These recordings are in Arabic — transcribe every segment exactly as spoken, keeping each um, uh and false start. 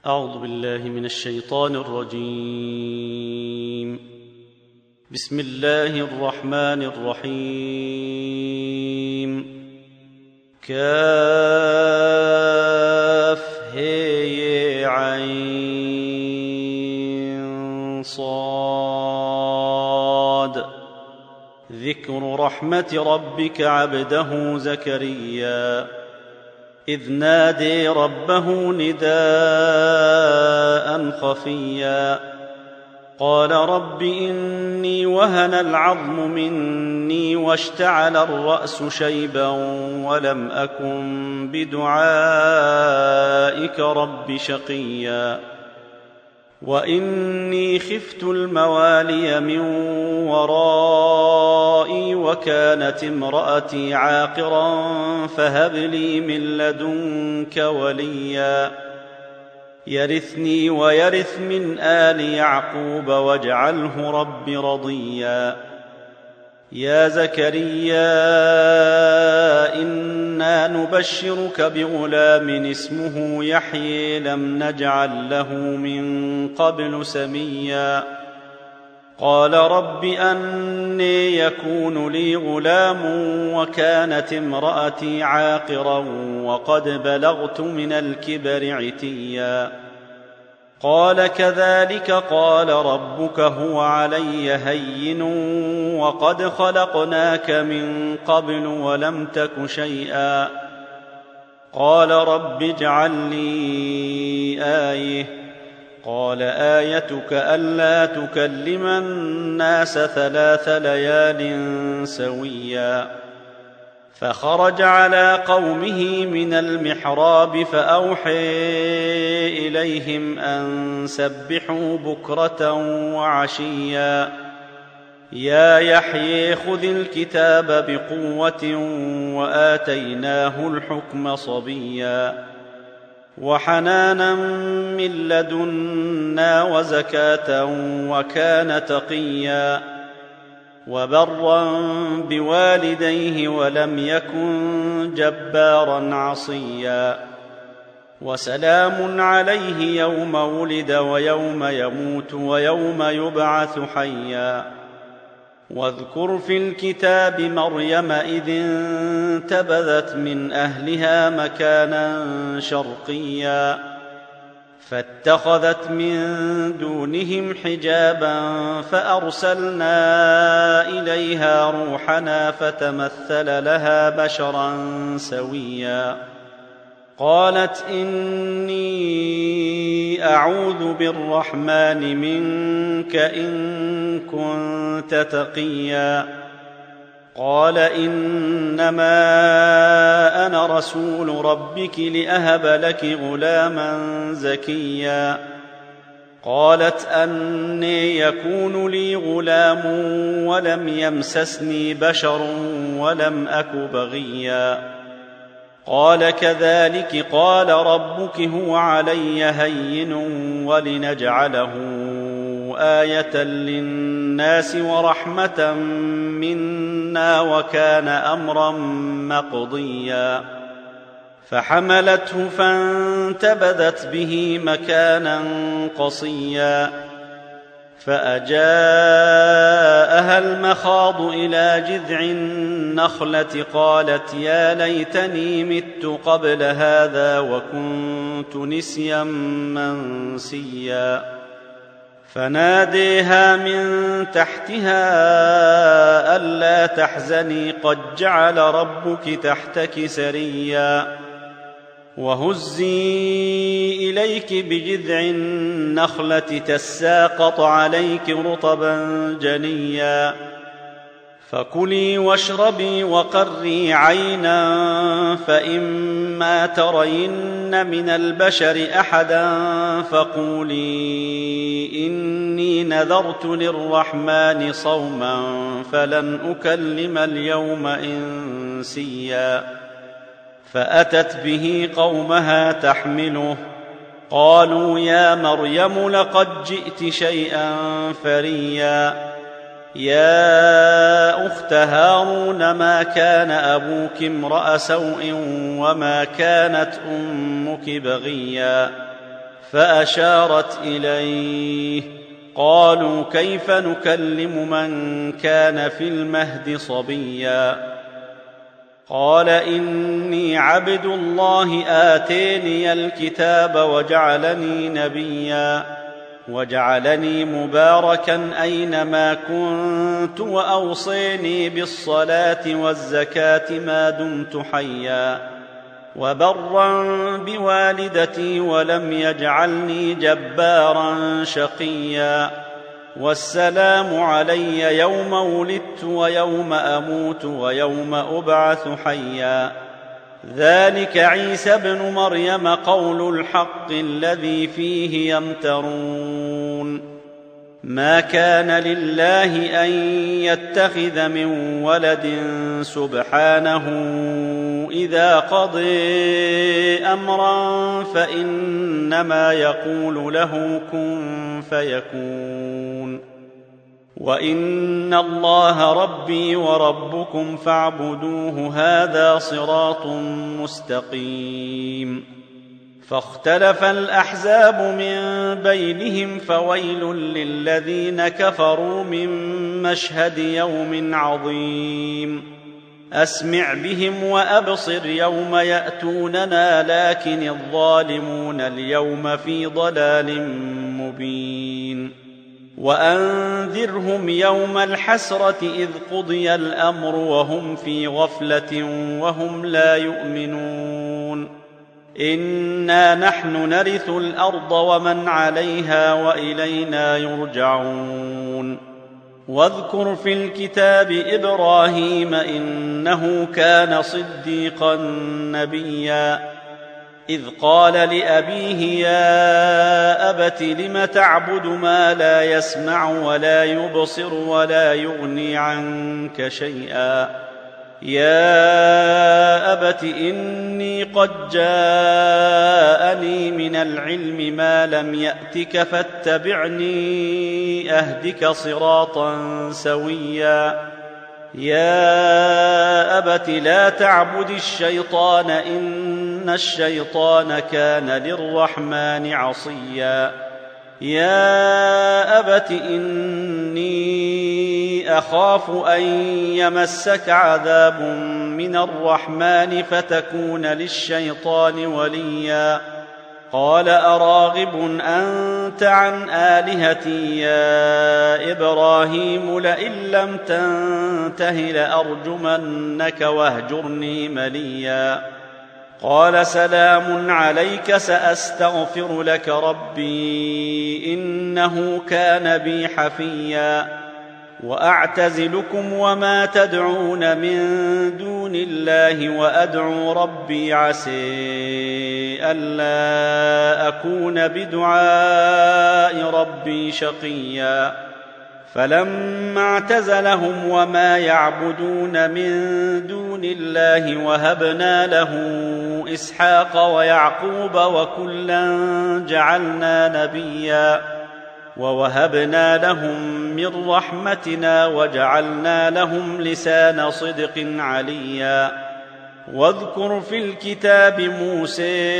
أعوذ بالله من الشيطان الرجيم. بسم الله الرحمن الرحيم. كاف هي عين صاد. ذكر رحمة ربك عبده زكريا إذ نادي ربه نداء خفيا قال رب إني وهن العظم مني واشتعل الرأس شيبا ولم أكن بدعائك رب شقيا وإني خفت الموالي من ورائي وكانت امرأتي عاقرا فهب لي من لدنك وليا يرثني ويرث من آل يعقوب واجعله رب رضيا يا زكريا إنا نبشرك بغلام اسمه يحيى لم نجعل له من قبل سميا قال رب أني يكون لي غلام وكانت امرأتي عاقرا وقد بلغت من الكبر عتيا قال كذلك قال ربك هو علي هين وقد خلقناك من قبل ولم تك شيئا قال رب اجعل لي آية قال آيتك ألا تكلم الناس ثلاث ليال سويا فخرج على قومه من المحراب فأوحى إليهم أن سبحوا بكرة وعشيا يا يحيى خذ الكتاب بقوة وآتيناه الحكم صبيا وحنانا من لدنا وزكاة وكان تقيا وبرا بوالديه ولم يكن جبارا عصيا وسلام عليه يوم ولد ويوم يموت ويوم يبعث حيا واذكر في الكتاب مريم إذ انتبذت من أهلها مكانا شرقيا فاتخذت من دونهم حجابا فأرسلنا إليها روحنا فتمثل لها بشرا سويا قالت إني أعوذ بالرحمن منك إن كنت تقيا قال إنما أنا رسول ربك لأهب لك غلاما زكيا قالت أني يكون لي غلام ولم يمسسني بشر ولم أك بغيا قال كذلك قال ربك هو علي هين ولنجعله آية للناس ورحمة منا وكان أمرا مقضيا فحملته فانتبذت به مكانا قصيا فأجاءها المخاض إلى جذع النخلة قالت يا ليتني مت قبل هذا وكنت نسيا منسيا فناديها من تحتها ألا تحزني قد جعل ربك تحتك سريا وهزي إليك بجذع النخلة تساقط عليك رطبا جنيا فكلي واشربي وقري عينا فإما ترين من البشر أحدا فقولي إني نذرت للرحمن صوما فلن أكلم اليوم إنسيا فأتت به قومها تحمله قالوا يا مريم لقد جئت شيئا فريا يا أخت هارون ما كان أبوك امرأ سوء وما كانت أمك بغيا فأشارت إليه. قالوا كيف نكلم من كان في المهد صبيا؟ قال إني عبد الله آتيني الكتاب وجعلني نبيا وجعلني مباركا أينما كنت وأوصيني بالصلاة والزكاة ما دمت حيا وبرا بوالدتي ولم يجعلني جبارا شقيا والسلام علي يوم ولدت ويوم أموت ويوم أبعث حيا ذلك عيسى ابن مريم قول الحق الذي فيه يمترون ما كان لله أن يتخذ من ولد سبحانه إذا قضى أمرا فإنما يقول له كن فيكون وإن الله ربي وربكم فاعبدوه هذا صراط مستقيم فاختلف الأحزاب من بينهم فويل للذين كفروا من مشهد يوم عظيم أسمع بهم وأبصر يوم يأتوننا لكن الظالمون اليوم في ضلال مبين وأنذرهم يوم الحسرة إذ قضي الأمر وهم في غفلة وهم لا يؤمنون إنا نحن نرث الأرض ومن عليها وإلينا يرجعون واذكر في الكتاب إبراهيم إنه كان صديقا نبيا إذ قال لأبيه يا أبت لم تعبد ما لا يسمع ولا يبصر ولا يغني عنك شيئا يا أبت إني قد جاءني من العلم ما لم يأتك فاتبعني أهدك صراطا سويا يا أبت لا تعبد الشيطان إن الشيطان كان للرحمن عصيا يا أبت إني أخاف أن يمسك عذاب من الرحمن فتكون للشيطان وليا قال أراغب أنت عن آلهتي يا إبراهيم لئن لم تنته لأرجمنك واهجرني مليا قال سلام عليك سأستغفر لك ربي إنه كان بي حفيا وأعتزلكم وما تدعون من دون الله وأدعو ربي عسى ألا أكون بدعاء ربي شقيا فلما اعتزلهم وما يعبدون من دون الله وهبنا له إسحاق ويعقوب وكلا جعلنا نبيا ووهبنا لهم من رحمتنا وجعلنا لهم لسان صدق عليا واذكر في الكتاب موسى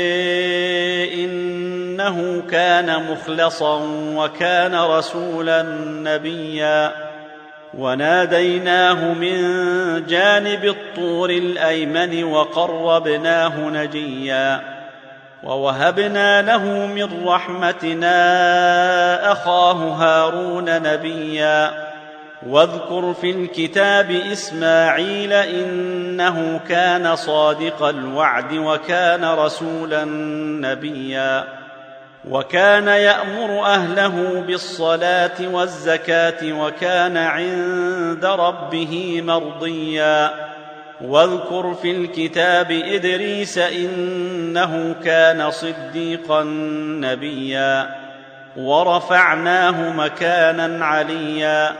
إنه كان مخلصا وكان رسولا نبيا وناديناه من جانب الطور الأيمن وقربناه نجيا ووهبنا له من رحمتنا أخاه هارون نبيا واذكر في الكتاب إسماعيل إنه كان صادق الوعد وكان رسولا نبيا وكان يأمر أهله بالصلاة والزكاة وكان عند ربه مرضيا واذكر في الكتاب إدريس إنه كان صديقا نبيا ورفعناه مكانا عليا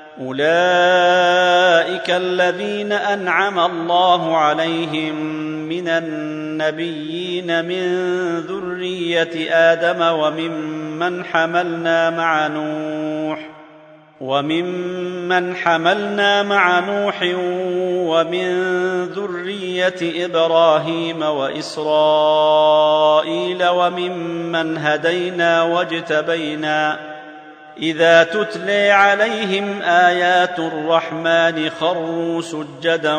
أولئك الذين أنعم الله عليهم من النبيين من ذرية آدم وممن حملنا مع نوح وممن حملنا مع نوح ومن ذرية إبراهيم وإسرائيل وممن هدينا واجتبينا إذا تتلي عليهم آيات الرحمن خروا سجدا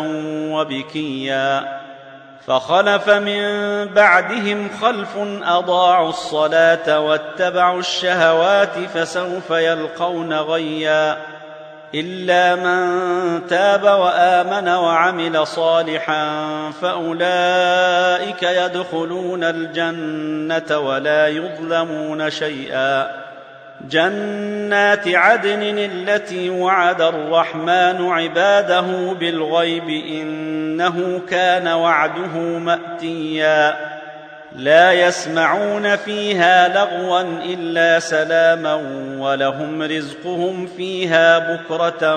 وبكيا فخلف من بعدهم خلف أضاعوا الصلاة واتبعوا الشهوات فسوف يلقون غيا إلا من تاب وآمن وعمل صالحا فأولئك يدخلون الجنة ولا يظلمون شيئا جنات عدن التي وعد الرحمن عباده بالغيب إنه كان وعده مأتيا لا يسمعون فيها لغوا إلا سلاما ولهم رزقهم فيها بكرة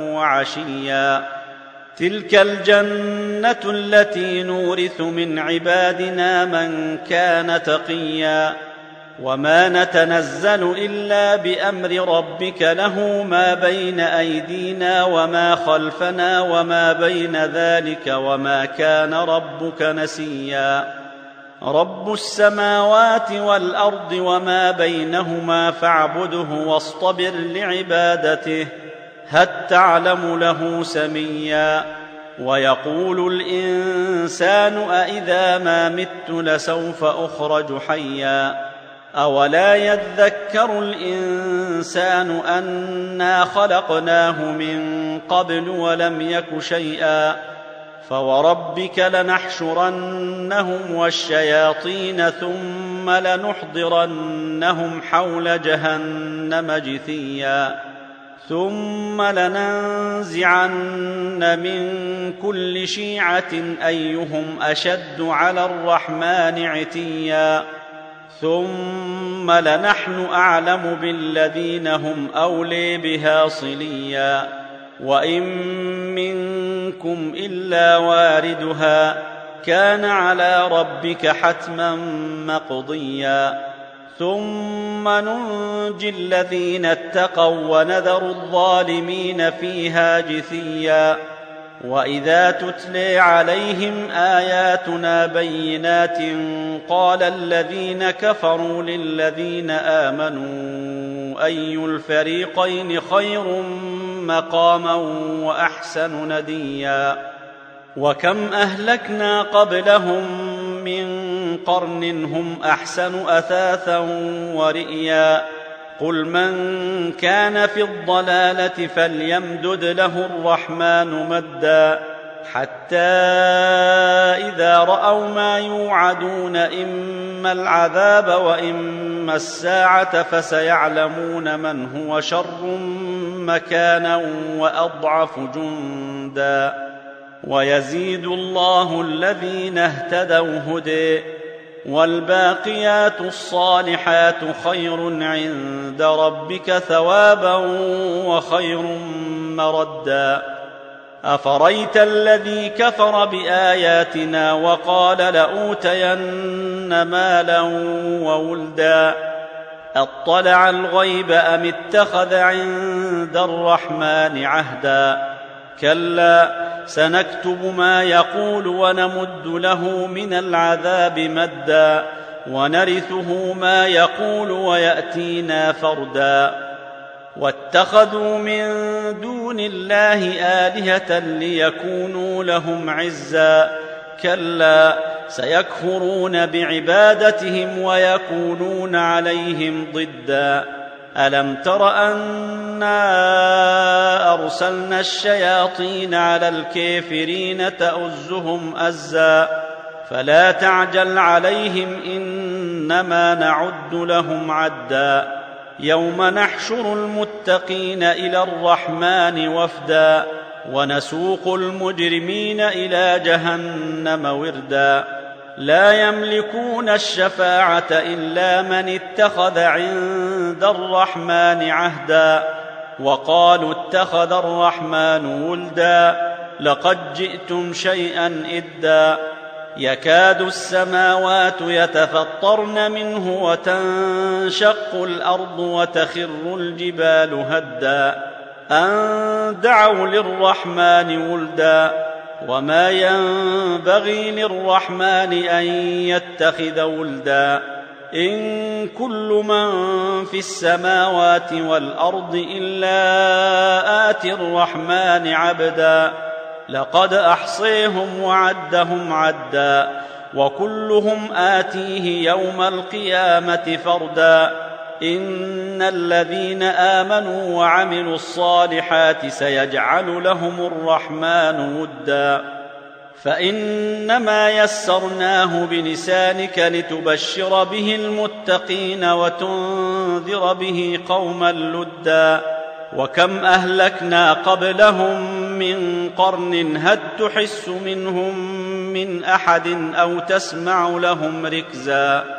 وعشيا تلك الجنة التي نورث من عبادنا من كان تقيا وما نتنزل إلا بأمر ربك له ما بين أيدينا وما خلفنا وما بين ذلك وما كان ربك نسيا رب السماوات والأرض وما بينهما فاعبده واصطبر لعبادته هل تعلم له سميا ويقول الإنسان أإذا ما مت لسوف أخرج حيا أولا يذكر الإنسان أنا خلقناه من قبل ولم يك شيئا فوربك لنحشرنهم والشياطين ثم لنحضرنهم حول جهنم جثيا ثم لننزعن من كل شيعة أيهم أشد على الرحمن عتيا ثم لنحن أعلم بالذين هم أولي بها صليا وإن منكم إلا واردها كان على ربك حتما مقضيا ثم ننجي الذين اتقوا ونذر الظالمين فيها جثيا وإذا تتلي عليهم آياتنا بينات قال الذين كفروا للذين آمنوا أي الفريقين خير مقاما وأحسن نديا وكم أهلكنا قبلهم من قرن هم أحسن أثاثا ورئيا قل من كان في الضلالة فليمدد له الرحمن مدا حتى إذا رأوا ما يوعدون إما العذاب وإما الساعة فسيعلمون من هو شر مكانا وأضعف جندا ويزيد الله الذين اهتدوا هدى والباقيات الصالحات خير عند ربك ثوابا وخير مردا أفريت الذي كفر بآياتنا وقال لأوتين مالا وولدا أطلع الغيب أم اتخذ عند الرحمن عهدا كلا سنكتب ما يقول ونمد له من العذاب مدا ونرثه ما يقول ويأتينا فردا واتخذوا من دون الله آلهة ليكونوا لهم عزا كلا سيكفرون بعبادتهم ويكونون عليهم ضدا ألم تر أنا أرسلنا الشياطين على الكافرين تؤزهم أزا فلا تعجل عليهم إنما نعد لهم عدا يوم نحشر المتقين إلى الرحمن وفدا ونسوق المجرمين إلى جهنم وردا لا يملكون الشفاعة إلا من اتخذ عند الرحمن عهدا وقالوا اتخذ الرحمن ولدا لقد جئتم شيئا إدا يكاد السماوات يتفطرن منه وتنشق الأرض وتخر الجبال هدا أن دعوا للرحمن ولدا وما ينبغي للرحمن أن يتخذ ولدا إن كل من في السماوات والأرض إلا آتي الرحمن عبدا لقد أحصيهم وعدهم عدا وكلهم آتيه يوم القيامة فردا إن الذين آمنوا وعملوا الصالحات سيجعل لهم الرحمن ودا فإنما يسرناه بلسانك لتبشر به المتقين وتنذر به قوما لدا وكم أهلكنا قبلهم من قرن هل تحس منهم من أحد أو تسمع لهم ركزا